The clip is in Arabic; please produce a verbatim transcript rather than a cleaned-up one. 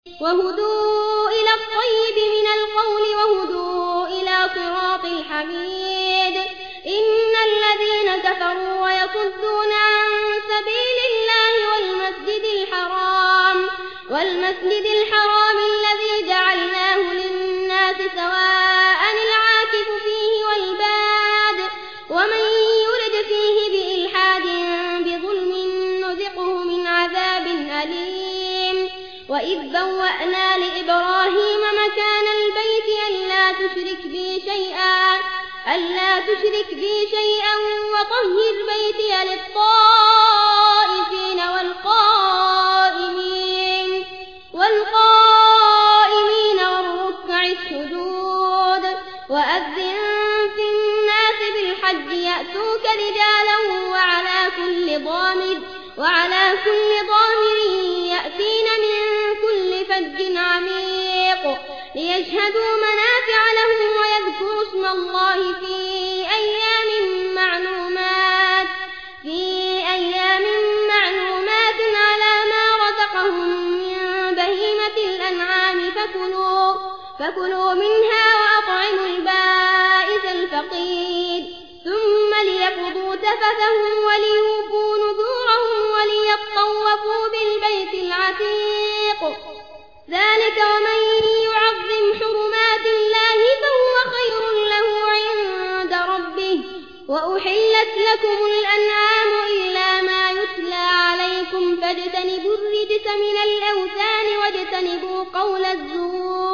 وهدوا إلى الطيب من القول وهدوا إلى صراط الحميد. إن الذين كفروا ويصدون عن سبيل الله والمسجد الحرام والمسجد الحرام الذي جعلناه للناس سواء العاكف فيه والباد ومن يرد فيه بإلحاد بظلم نذقه من عذاب أليم. وإذ بوأنا لإبراهيم مكان البيت ألا تشرك بي شيئا ألا تشرك بي شيئا وطهر بيتي للطائفين والقائمين والقائمين والركع السجود. وأذن في الناس بالحج يأتوك رجالا وعلى كل ضامر وعلى كل ضامر يأتين من كل فج عميق ليشهدوا منافع لهم ويذكروا اسم الله في أيام معلومات في أيام معلومات على ما رزقهم من بهيمة الأنعام فكلوا فكلوا منها وأطعموا البائس الفقير ثم ليقضوا تفثهم وليوفوا نذورهم وليطوفوا بالبيت العتيق. ذلك ومن يعظم حرمات الله فهو خير له عند ربه. وأحلت لكم الأنعام إلا ما يتلى عليكم فاجتنبوا الرجس من الأوثان واجتنبوا قول الزور